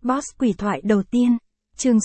Boss quỷ thoại đầu tiên, chương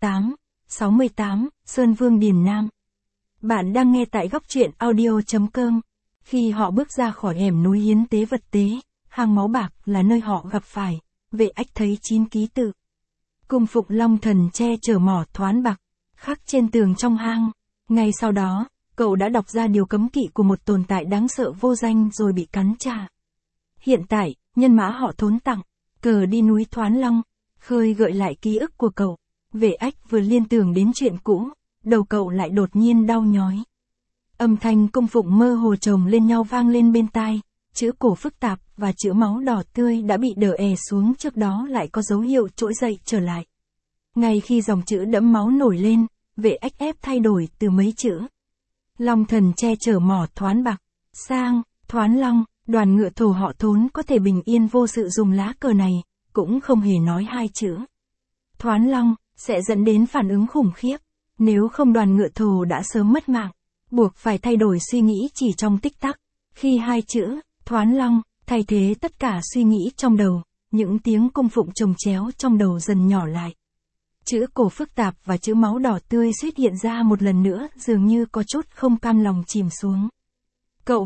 68, Sơn Vương Điền Nam. Bạn đang nghe tại góc truyện audio.com. Khi họ bước ra khỏi hẻm núi hiến tế vật tế, hang máu bạc là nơi họ gặp phải, Vệ Ách thấy 9 ký tự. Cung phụng long thần che chở mỏ thoán bạc, khắc trên tường trong hang. Ngay sau đó, cậu đã đọc ra điều cấm kỵ của một tồn tại đáng sợ vô danh rồi bị cắn trả. Hiện tại, nhân mã họ Thốn tặng, cờ đi núi Thoán Long, khơi gợi lại ký ức của cậu. Vệ Ách vừa liên tưởng đến chuyện cũ, đầu cậu lại đột nhiên đau nhói. Âm thanh cung phụng mơ hồ chồng lên nhau vang lên bên tai, chữ cổ phức tạp và chữ máu đỏ tươi đã bị đờ è xuống trước đó lại có dấu hiệu trỗi dậy trở lại. Ngay khi dòng chữ đẫm máu nổi lên, Vệ Ách ép thay đổi từ mấy chữ long thần che chở mỏ thoán bạc sang Thoán Long. Đoàn ngựa thổ họ Thốn có thể bình yên vô sự dùng lá cờ này, cũng không hề nói hai chữ Thoán Long, sẽ dẫn đến phản ứng khủng khiếp. Nếu không đoàn ngựa thổ đã sớm mất mạng, buộc phải thay đổi suy nghĩ chỉ trong tích tắc. Khi hai chữ Thoán Long thay thế tất cả suy nghĩ trong đầu, những tiếng cung phụng chồng chéo trong đầu dần nhỏ lại. Chữ cổ phức tạp và chữ máu đỏ tươi xuất hiện ra một lần nữa, dường như có chút không cam lòng chìm xuống. Cậu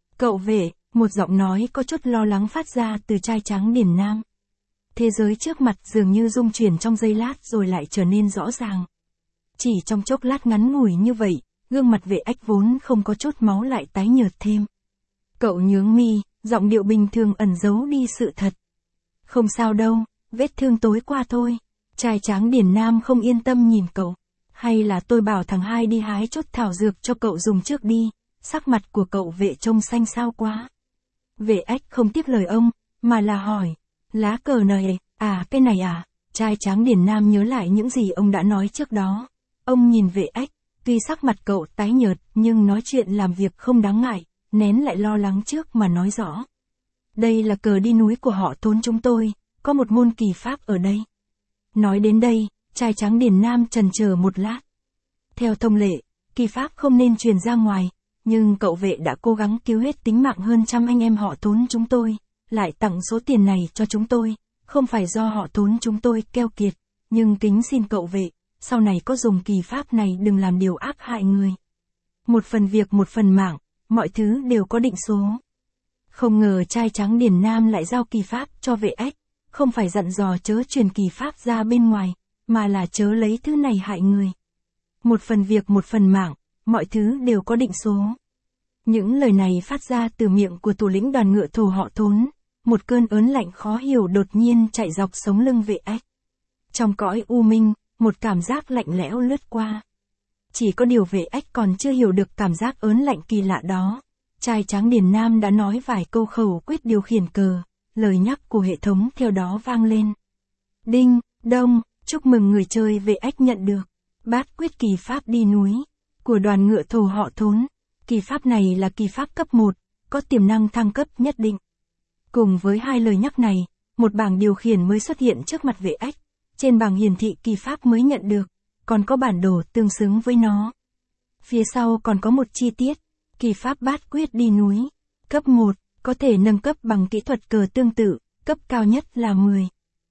vệ, một giọng nói có chút lo lắng phát ra từ trai trắng Điền Nam. Thế giới trước mặt dường như rung chuyển trong giây lát rồi lại trở nên rõ ràng. Chỉ trong chốc lát ngắn ngủi như vậy, gương mặt Vệ Ách vốn không có chút máu lại tái nhợt thêm. Cậu nhướng mi, giọng điệu bình thường ẩn giấu đi sự thật. Không sao đâu, vết thương tối qua thôi. Trai tráng Điền Nam không yên tâm nhìn cậu. Hay là tôi bảo thằng hai đi hái chút thảo dược cho cậu dùng trước đi. Sắc mặt của cậu vệ trông xanh xao quá. Vệ Ách không tiếp lời ông, mà là hỏi, lá cờ này, cái này à? Trai tráng Điền Nam nhớ lại những gì ông đã nói trước đó. Ông nhìn Vệ Ách, tuy sắc mặt cậu tái nhợt, nhưng nói chuyện làm việc không đáng ngại, nén lại lo lắng trước mà nói rõ. Đây là cờ đi núi của họ Thốn chúng tôi, có một môn kỳ pháp ở đây. Nói đến đây, trai tráng Điền Nam chần chờ một lát. Theo thông lệ, kỳ pháp không nên truyền ra ngoài. Nhưng cậu vệ đã cố gắng cứu hết tính mạng hơn 100 anh em họ Thốn chúng tôi, lại tặng số tiền này cho chúng tôi, không phải do họ Thốn chúng tôi keo kiệt, nhưng kính xin cậu vệ, sau này có dùng kỳ pháp này đừng làm điều ác hại người. Một phần việc một phần mạng, mọi thứ đều có định số. Không ngờ trai trắng Điền Nam lại giao kỳ pháp cho Vệ Ách, không phải dặn dò chớ truyền kỳ pháp ra bên ngoài, mà là chớ lấy thứ này hại người. Một phần việc một phần mạng, mọi thứ đều có định số. Những lời này phát ra từ miệng của thủ lĩnh đoàn ngựa thổ họ Thốn, một cơn ớn lạnh khó hiểu đột nhiên chạy dọc sống lưng Vệ Ách. Trong cõi u minh, một cảm giác lạnh lẽo lướt qua. Chỉ có điều Vệ Ách còn chưa hiểu được cảm giác ớn lạnh kỳ lạ đó. Trai tráng Điền Nam đã nói vài câu khẩu quyết điều khiển cờ, lời nhắc của hệ thống theo đó vang lên. Đinh, đông, chúc mừng người chơi. Vệ Ách nhận được bát quyết kỳ pháp đi núi của đoàn ngựa thổ họ Thốn. Kỳ pháp này là kỳ pháp cấp 1, có tiềm năng thăng cấp nhất định. Cùng với hai lời nhắc này, một bảng điều khiển mới xuất hiện trước mặt Vệ Ách. Trên bảng hiển thị kỳ pháp mới nhận được, còn có bản đồ tương xứng với nó. Phía sau còn có một chi tiết, kỳ pháp bát quyết đi núi, cấp 1, có thể nâng cấp bằng kỹ thuật cờ tương tự, cấp cao nhất là 10.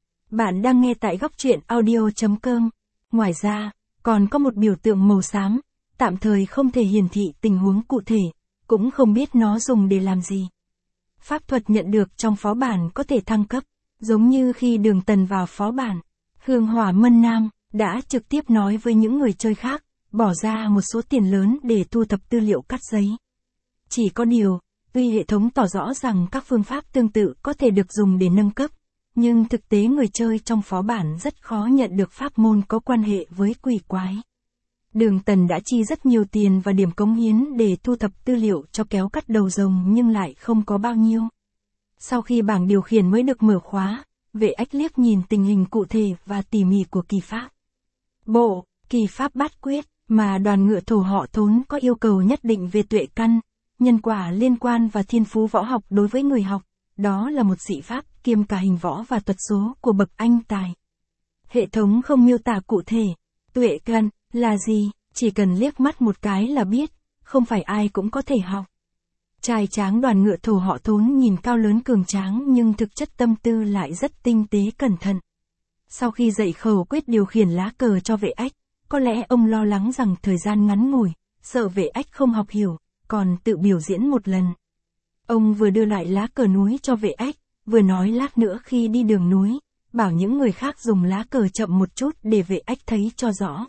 Bạn đang nghe tại góc truyện audio.com. Ngoài ra, còn có một biểu tượng màu xám, tạm thời không thể hiển thị tình huống cụ thể, cũng không biết nó dùng để làm gì. Pháp thuật nhận được trong phó bản có thể thăng cấp, giống như khi Đường Tần vào phó bản. Hương Hỏa Mân Nam đã trực tiếp nói với những người chơi khác, bỏ ra một số tiền lớn để thu thập tư liệu cắt giấy. Chỉ có điều, tuy hệ thống tỏ rõ rằng các phương pháp tương tự có thể được dùng để nâng cấp, nhưng thực tế người chơi trong phó bản rất khó nhận được pháp môn có quan hệ với quỷ quái. Đường Tần đã chi rất nhiều tiền và điểm cống hiến để thu thập tư liệu cho kéo cắt đầu rồng nhưng lại không có bao nhiêu. Sau khi bảng điều khiển mới được mở khóa, Vệ Ách liếc nhìn tình hình cụ thể và tỉ mỉ của kỳ pháp. Bộ, kỳ pháp bát quyết, mà đoàn ngựa thổ họ Thốn có yêu cầu nhất định về tuệ căn, nhân quả liên quan và thiên phú võ học đối với người học, đó là một dị pháp kiêm cả hình võ và thuật số của bậc anh tài. Hệ thống không miêu tả cụ thể, tuệ căn là gì, chỉ cần liếc mắt một cái là biết, không phải ai cũng có thể học. Trai tráng đoàn ngựa thổ họ Thốn nhìn cao lớn cường tráng nhưng thực chất tâm tư lại rất tinh tế cẩn thận. Sau khi dạy khẩu quyết điều khiển lá cờ cho vệ ách, có lẽ ông lo lắng rằng thời gian ngắn ngủi, sợ vệ ách không học hiểu, còn tự biểu diễn một lần. Ông vừa đưa lại lá cờ núi cho vệ ách, vừa nói lát nữa khi đi đường núi, bảo những người khác dùng lá cờ chậm một chút để vệ ách thấy cho rõ.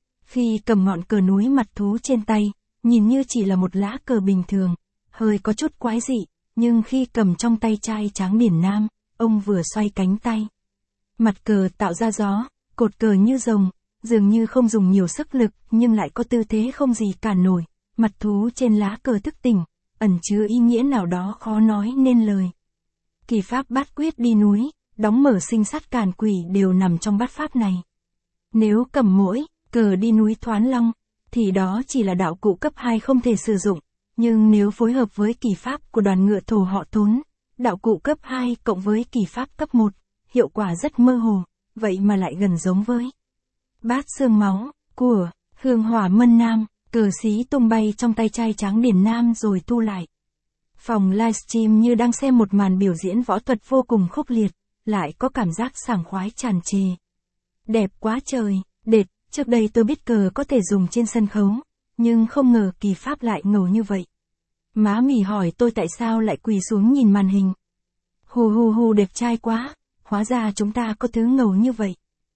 Khi cầm ngọn cờ núi mặt thú trên tay, nhìn như chỉ là một lá cờ bình thường, hơi có chút quái dị, nhưng khi cầm trong tay trai tráng Điền Nam, ông vừa xoay cánh tay. Mặt cờ tạo ra gió, cột cờ như rồng, dường như không dùng nhiều sức lực nhưng lại có tư thế không gì cản nổi, mặt thú trên lá cờ thức tỉnh, ẩn chứa ý nghĩa nào đó khó nói nên lời. Kỳ pháp bát quyết đi núi, đóng mở sinh sát càn quỷ đều nằm trong bát pháp này. Nếu cầm mỗi cờ đi núi Thoán Long, thì đó chỉ là đạo cụ cấp 2 không thể sử dụng, nhưng nếu phối hợp với kỳ pháp của đoàn ngựa thổ họ Thốn, đạo cụ cấp 2 cộng với kỳ pháp cấp 1, hiệu quả rất mơ hồ, vậy mà lại gần giống với bát xương máu của Hương Hỏa Mân Nam, cờ xí tung bay trong tay trai tráng Điền Nam rồi tu lại. Phòng livestream như đang xem một màn biểu diễn võ thuật vô cùng khốc liệt, lại có cảm giác sảng khoái tràn trề. Đẹp quá trời, đệt, trước đây tôi biết cờ có thể dùng trên sân khấu, nhưng không ngờ kỳ pháp lại ngầu như vậy. Má mì hỏi tôi tại sao lại quỳ xuống nhìn màn hình. Hù hù hù, đẹp trai quá, hóa ra chúng ta có thứ ngầu như vậy.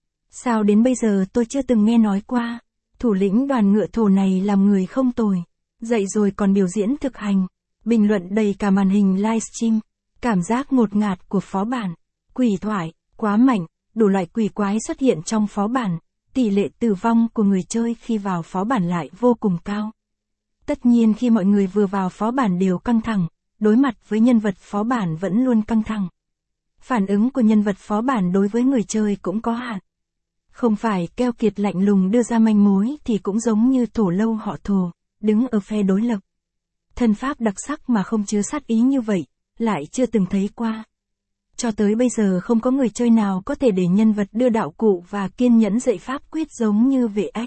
Sao đến bây giờ tôi chưa từng nghe nói qua, thủ lĩnh đoàn ngựa thổ này làm người không tồi, dậy rồi còn biểu diễn thực hành, bình luận đầy cả màn hình livestream, cảm giác ngột ngạt của phó bản, quỷ thoại, quá mạnh, đủ loại quỷ quái xuất hiện trong phó bản, tỷ lệ tử vong của người chơi khi vào phó bản lại vô cùng cao. Tất nhiên khi mọi người vừa vào phó bản đều căng thẳng, đối mặt với nhân vật phó bản vẫn luôn căng thẳng. Phản ứng của nhân vật phó bản đối với người chơi cũng có hạn. Không phải keo kiệt lạnh lùng đưa ra manh mối thì cũng giống như Thổ Lâu họ Thổ, đứng ở phe đối lập. Thân pháp đặc sắc mà không chứa sát ý như vậy, lại chưa từng thấy qua. Cho tới bây giờ không có người chơi nào có thể để nhân vật đưa đạo cụ và kiên nhẫn dạy pháp quyết giống như vệ ách.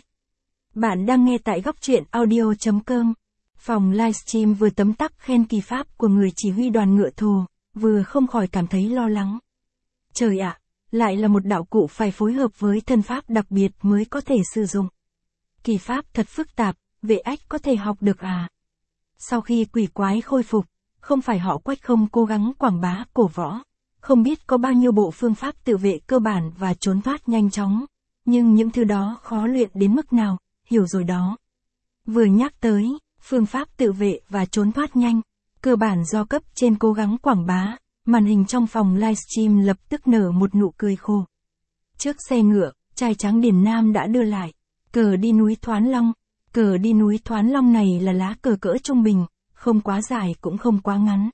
Bạn đang nghe tại góc truyện audio.com. Phòng livestream vừa tấm tắc khen kỳ pháp của người chỉ huy đoàn ngựa thổ, vừa không khỏi cảm thấy lo lắng. Trời ạ, lại là một đạo cụ phải phối hợp với thân pháp đặc biệt mới có thể sử dụng. Kỳ pháp thật phức tạp, vệ ách có thể học được à? Sau khi quỷ quái khôi phục, không phải họ Quách không cố gắng quảng bá cổ võ, không biết có bao nhiêu bộ phương pháp tự vệ cơ bản và trốn thoát nhanh chóng, nhưng những thứ đó khó luyện đến mức nào, hiểu rồi đó. Vừa nhắc tới phương pháp tự vệ và trốn thoát nhanh, cơ bản do cấp trên cố gắng quảng bá, màn hình trong phòng livestream lập tức nở một nụ cười khô. Trước xe ngựa, trai tráng Điền Nam đã đưa lại cờ đi núi Thoán Long. Cờ đi núi Thoán Long này là lá cờ cỡ trung bình, không quá dài cũng không quá ngắn.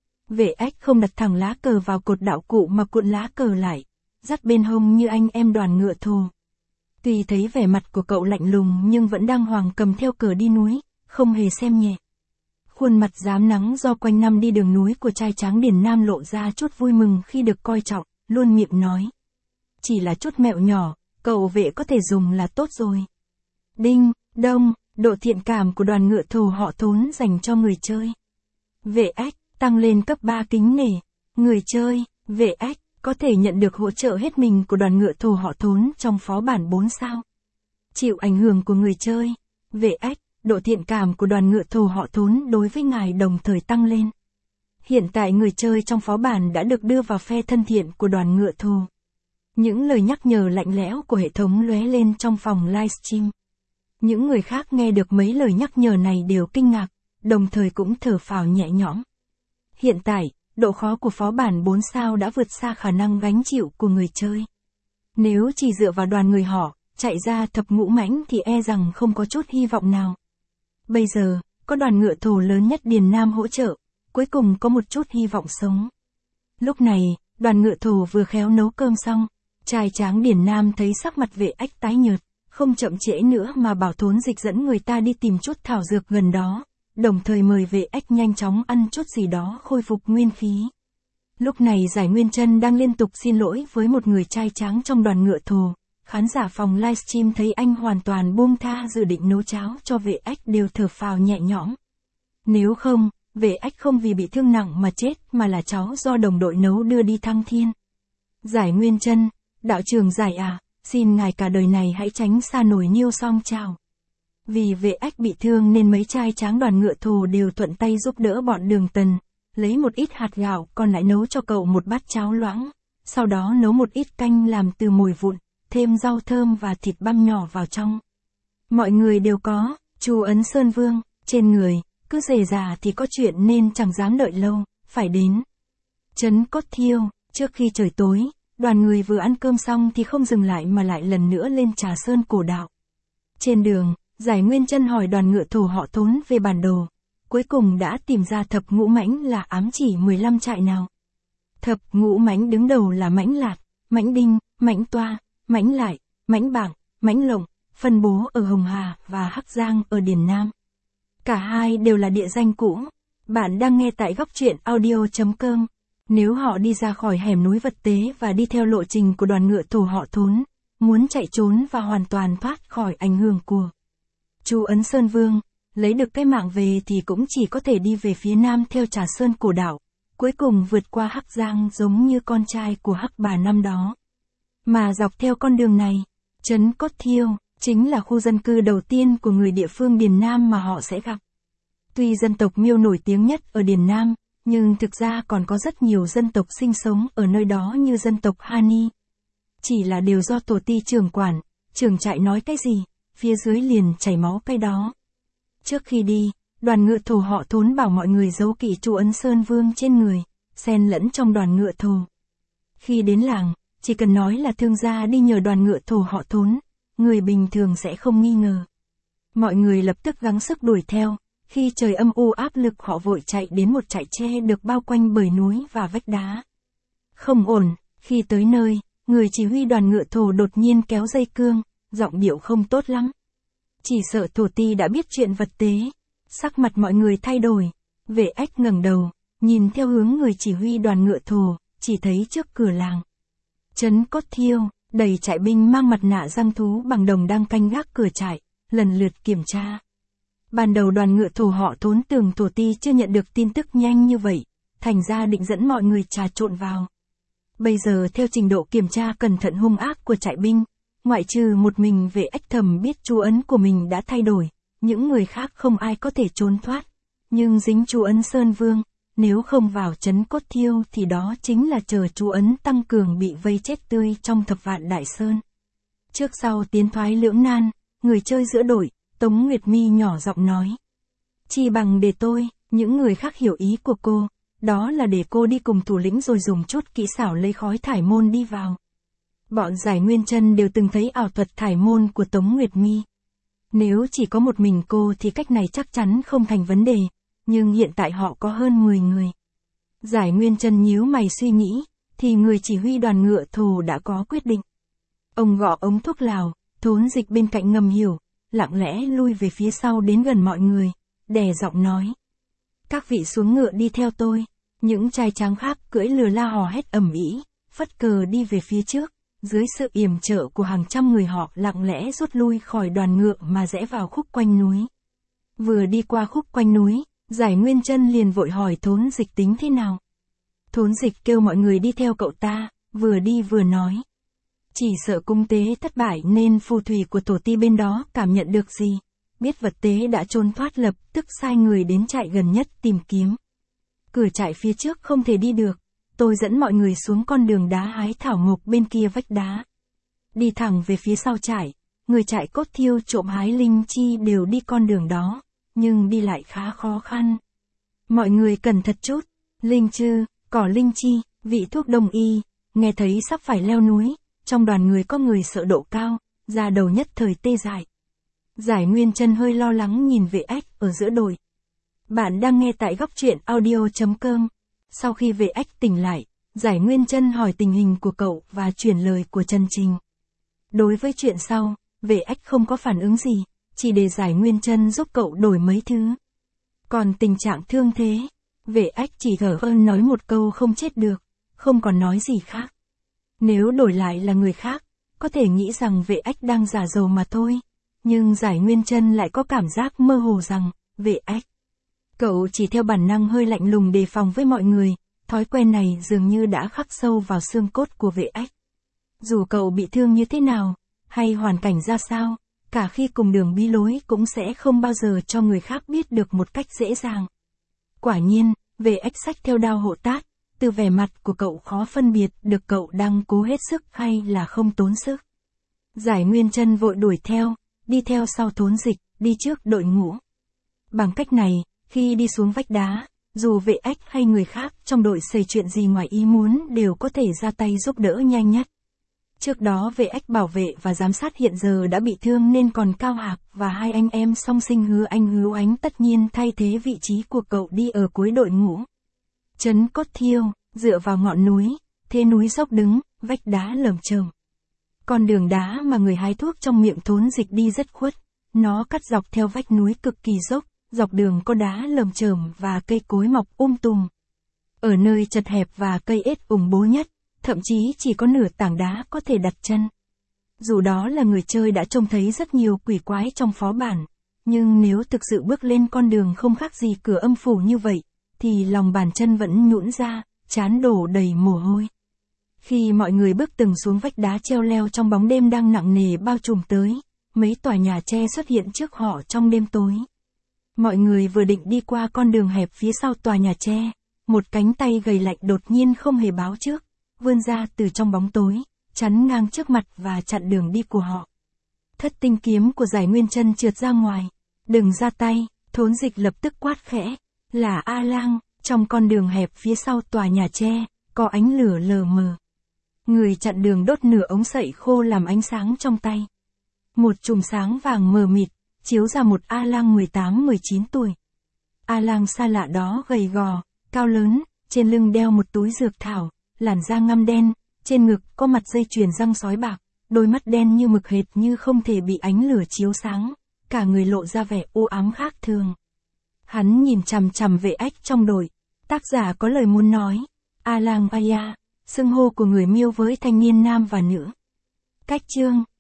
Vệ ách không đặt thẳng lá cờ vào cột đạo cụ mà cuộn lá cờ lại, dắt bên hông như anh em đoàn ngựa thổ. Tuy thấy vẻ mặt của cậu lạnh lùng nhưng vẫn đang hoàng cầm theo cờ đi núi, không hề xem nhẹ. Khuôn mặt rám nắng do quanh năm đi đường núi của trai tráng Điền Nam lộ ra chút vui mừng khi được coi trọng, luôn miệng nói. Chỉ là chút mẹo nhỏ, cậu vệ có thể dùng là tốt rồi. Đinh, đông, độ thiện cảm của đoàn ngựa thổ họ Thốn dành cho người chơi. Vệ ách, tăng lên cấp 3 kính nể. Người chơi, vệ ách, có thể nhận được hỗ trợ hết mình của đoàn ngựa thổ họ Thốn trong phó bản 4 sao. Chịu ảnh hưởng của người chơi, vệ ách, độ thiện cảm của đoàn ngựa thổ họ Thốn đối với ngài đồng thời tăng lên. Hiện tại người chơi trong phó bản đã được đưa vào phe thân thiện của đoàn ngựa thổ. Những lời nhắc nhở lạnh lẽo của hệ thống lóe lên trong phòng livestream. Những người khác nghe được mấy lời nhắc nhở này đều kinh ngạc, đồng thời cũng thở phào nhẹ nhõm. Hiện tại, độ khó của phó bản 4 sao đã vượt xa khả năng gánh chịu của người chơi. Nếu chỉ dựa vào đoàn người họ, chạy ra thập ngũ mãnh thì e rằng không có chút hy vọng nào. Bây giờ, có đoàn ngựa thổ lớn nhất Điền Nam hỗ trợ, cuối cùng có một chút hy vọng sống. Lúc này, đoàn ngựa thổ vừa khéo nấu cơm xong, trai tráng Điền Nam thấy sắc mặt vệ ách tái nhợt, không chậm trễ nữa mà bảo Thốn Dịch dẫn người ta đi tìm chút thảo dược gần đó, đồng thời mời vệ ách nhanh chóng ăn chút gì đó khôi phục nguyên khí. Lúc này Giải Nguyên Chân đang liên tục xin lỗi với một người trai tráng trong đoàn ngựa thổ. Khán giả phòng livestream thấy anh hoàn toàn buông tha dự định nấu cháo cho vệ ách đều thở phào nhẹ nhõm. Nếu không, vệ ách không vì bị thương nặng mà chết mà là cháu do đồng đội nấu đưa đi thăng thiên. Giải Nguyên Chân, Đạo trưởng Giải à, xin ngài cả đời này hãy tránh xa nổi Nhiêu Song Trào. Vì Vệ Ách bị thương nên mấy trai tráng đoàn ngựa thồ đều thuận tay giúp đỡ bọn Đường Tần, lấy một ít hạt gạo còn lại nấu cho cậu một bát cháo loãng, sau đó nấu một ít canh làm từ mồi vụn, thêm rau thơm và thịt băm nhỏ vào trong. Mọi người đều có, Chu Ấn Sơn Vương, trên người, cứ rề rà thì có chuyện nên chẳng dám đợi lâu, phải đến Trấn Cốt Thiêu. Trước khi trời tối, đoàn người vừa ăn cơm xong thì không dừng lại mà lại lần nữa lên Trà Sơn Cổ Đạo. Trên đường, Giải Nguyên Chân hỏi đoàn ngựa thồ họ Thốn về bản đồ, cuối cùng đã tìm ra Thập Ngũ Mãnh là ám chỉ 15 trại nào. Thập Ngũ Mãnh đứng đầu là Mãnh Lạt, Mãnh Đinh, Mãnh Toa, Mãnh Lại, Mãnh Bảng, Mãnh Lộng, phân bố ở Hồng Hà và Hắc Giang ở Điền Nam. Cả hai đều là địa danh cũ. Bạn đang nghe tại góc truyện audio.com. Nếu họ đi ra khỏi hẻm núi Vật Tế và đi theo lộ trình của đoàn ngựa thồ họ Thốn, muốn chạy trốn và hoàn toàn thoát khỏi ảnh hưởng của Chu Ấn Sơn Vương, lấy được cái mạng về thì cũng chỉ có thể đi về phía nam theo Trà Sơn Cổ Đạo, cuối cùng vượt qua Hắc Giang giống như con trai của Hắc Bà năm đó. Mà dọc theo con đường này, Trấn Cốt Thiêu chính là khu dân cư đầu tiên của người địa phương Điền Nam mà họ sẽ gặp. Tuy dân tộc Miêu nổi tiếng nhất ở Điền Nam, nhưng thực ra còn có rất nhiều dân tộc sinh sống ở nơi đó như dân tộc Hani. Chỉ là đều do tổ ty trưởng quản, trưởng trại nói cái gì, phía dưới liền chảy máu cái đó. Trước khi đi, đoàn ngựa thồ họ Thốn bảo mọi người giấu kỵ Chu Ấn Sơn Vương trên người, xen lẫn trong đoàn ngựa thồ. Khi đến làng, chỉ cần nói là thương gia đi nhờ đoàn ngựa thồ họ Thốn, người bình thường sẽ không nghi ngờ. Mọi người lập tức gắng sức đuổi theo, khi trời âm u áp lực họ vội chạy đến một trại tre được bao quanh bởi núi và vách đá. Không ổn, khi tới nơi, người chỉ huy đoàn ngựa thồ đột nhiên kéo dây cương, giọng điệu không tốt lắm. Chỉ sợ thổ ti đã biết chuyện Vật Tế. Sắc mặt mọi người thay đổi, Vệ Ách ngẩng đầu, nhìn theo hướng người chỉ huy đoàn ngựa thồ, chỉ thấy trước cửa làng Trấn Cốt Thiêu, đầy trại binh mang mặt nạ răng thú bằng đồng đang canh gác cửa trại, lần lượt kiểm tra. Ban đầu đoàn ngựa thồ họ Thốn tưởng thổ ti chưa nhận được tin tức nhanh như vậy, thành ra định dẫn mọi người trà trộn vào. Bây giờ theo trình độ kiểm tra cẩn thận hung ác của trại binh, ngoại trừ một mình Vệ Ách thầm biết chú ấn của mình đã thay đổi, những người khác không ai có thể trốn thoát. Nhưng dính chú ấn Sơn Vương, nếu không vào Trấn Cốt Thiêu thì đó chính là chờ chú ấn tăng cường bị vây chết tươi trong Thập Vạn Đại Sơn. Trước sau tiến thoái lưỡng nan, người chơi giữa đội, Tống Nguyệt Mi nhỏ giọng nói. Chi bằng để tôi, những người khác hiểu ý của cô, đó là để cô đi cùng thủ lĩnh rồi dùng chút kỹ xảo lấy khói thải môn đi vào. Bọn Giải Nguyên Chân đều từng thấy ảo thuật thải môn của Tống Nguyệt Mi. Nếu chỉ có một mình cô thì cách này chắc chắn không thành vấn đề, nhưng hiện tại họ có hơn 10 người. Giải Nguyên Chân nhíu mày suy nghĩ, thì người chỉ huy đoàn ngựa thồ đã có quyết định. Ông gõ ống thuốc lào, Thốn Dịch bên cạnh ngầm hiểu, lặng lẽ lui về phía sau đến gần mọi người, đè giọng nói. Các vị xuống ngựa đi theo tôi. Những trai tráng khác cưỡi lừa la hò hét ầm ĩ, phất cờ đi về phía trước, dưới sự yểm trợ của hàng trăm người họ lặng lẽ rút lui khỏi đoàn ngựa mà rẽ vào khúc quanh núi. Vừa đi qua khúc quanh núi, Giải Nguyên Chân liền vội hỏi Thốn Dịch tính thế nào. Thốn Dịch kêu mọi người đi theo cậu ta, vừa đi vừa nói. Chỉ sợ cung tế thất bại nên phù thủy của tổ ti bên đó cảm nhận được gì, biết Vật Tế đã trốn thoát lập tức sai người đến trại gần nhất tìm kiếm. Cửa trại phía trước không thể đi được, tôi dẫn mọi người xuống con đường đá hái thảo mộc bên kia vách đá. Đi thẳng về phía sau trại, người trại Cốt Thiêu trộm hái linh chi đều đi con đường đó, nhưng đi lại khá khó khăn. Mọi người cẩn thận chút, linh chư, cỏ linh chi, vị thuốc đông y, nghe thấy sắp phải leo núi, trong đoàn người có người sợ độ cao, da đầu nhất thời tê dại. Giải Nguyên Chân hơi lo lắng nhìn Vệ Ách ở giữa đội. Bạn đang nghe tại góc truyện audio.com. Sau khi Vệ Ách tỉnh lại, Giải Nguyên Chân hỏi tình hình của cậu và chuyển lời của Trần Trình. Đối với chuyện sau, Vệ Ách không có phản ứng gì, chỉ để Giải Nguyên Chân giúp cậu đổi mấy thứ. Còn tình trạng thương thế, Vệ Ách chỉ thở ơn nói một câu không chết được, không còn nói gì khác. Nếu đổi lại là người khác, có thể nghĩ rằng Vệ Ách đang giả dầu mà thôi. Nhưng Giải Nguyên Chân lại có cảm giác mơ hồ rằng, Vệ Ách. Cậu chỉ theo bản năng hơi lạnh lùng đề phòng với mọi người, thói quen này dường như đã khắc sâu vào xương cốt của Vệ Ách. Dù cậu bị thương như thế nào, hay hoàn cảnh ra sao, cả khi cùng đường bí lối cũng sẽ không bao giờ cho người khác biết được một cách dễ dàng. Quả nhiên, về ếch xách theo đao hộ tát, từ vẻ mặt của cậu khó phân biệt được cậu đang cố hết sức hay là không tốn sức. Giải Nguyên Trân vội đuổi theo, đi theo sau Thốn Dịch, đi trước đội ngũ. Bằng cách này, khi đi xuống vách đá, dù vệ ếch hay người khác trong đội xảy chuyện gì ngoài ý muốn đều có thể ra tay giúp đỡ nhanh nhất. Trước đó vệ ếch bảo vệ và giám sát hiện giờ đã bị thương nên còn Cao Hạc và hai anh em song sinh Hứa Anh Hứa Ánh tất nhiên thay thế vị trí của cậu đi ở cuối đội ngũ. Trấn Cốt Thiêu, dựa vào ngọn núi, thế núi dốc đứng, vách đá lởm chởm. Con đường đá mà người hái thuốc trong miệng Thốn Dịch đi rất khuất, nó cắt dọc theo vách núi cực kỳ dốc, dọc đường có đá lởm chởm và cây cối mọc tùm. Ở nơi chật hẹp và cây ết ủng bố nhất, thậm chí chỉ có nửa tảng đá có thể đặt chân. Dù đó là người chơi đã trông thấy rất nhiều quỷ quái trong phó bản, nhưng nếu thực sự bước lên con đường không khác gì cửa âm phủ như vậy, thì lòng bàn chân vẫn nhũn ra, trán đổ đầy mồ hôi. Khi mọi người bước từng xuống vách đá treo leo trong bóng đêm đang nặng nề bao trùm tới, mấy tòa nhà tre xuất hiện trước họ trong đêm tối. Mọi người vừa định đi qua con đường hẹp phía sau tòa nhà tre, một cánh tay gầy lạnh đột nhiên không hề báo trước, vươn ra từ trong bóng tối, chắn ngang trước mặt và chặn đường đi của họ. Thất tinh kiếm của Giải Nguyên Trân trượt ra ngoài. Đừng ra tay, Thốn Dịch lập tức quát khẽ. Là A Lang, trong con đường hẹp phía sau tòa nhà tre, có ánh lửa lờ mờ. Người chặn đường đốt nửa ống sậy khô làm ánh sáng trong tay. Một chùm sáng vàng mờ mịt, chiếu ra một A Lang 18-19 tuổi. A Lang xa lạ đó gầy gò, cao lớn, trên lưng đeo một túi dược thảo, làn da ngăm đen, trên ngực có mặt dây chuyền răng sói bạc, đôi mắt đen như mực hệt như không thể bị ánh lửa chiếu sáng, cả người lộ ra vẻ u ám khác thường. Hắn nhìn chằm chằm vệ ếch trong đội, tác giả có lời muốn nói, A Lang Aya, xưng hô của người Miêu với thanh niên nam và nữ. Cách chương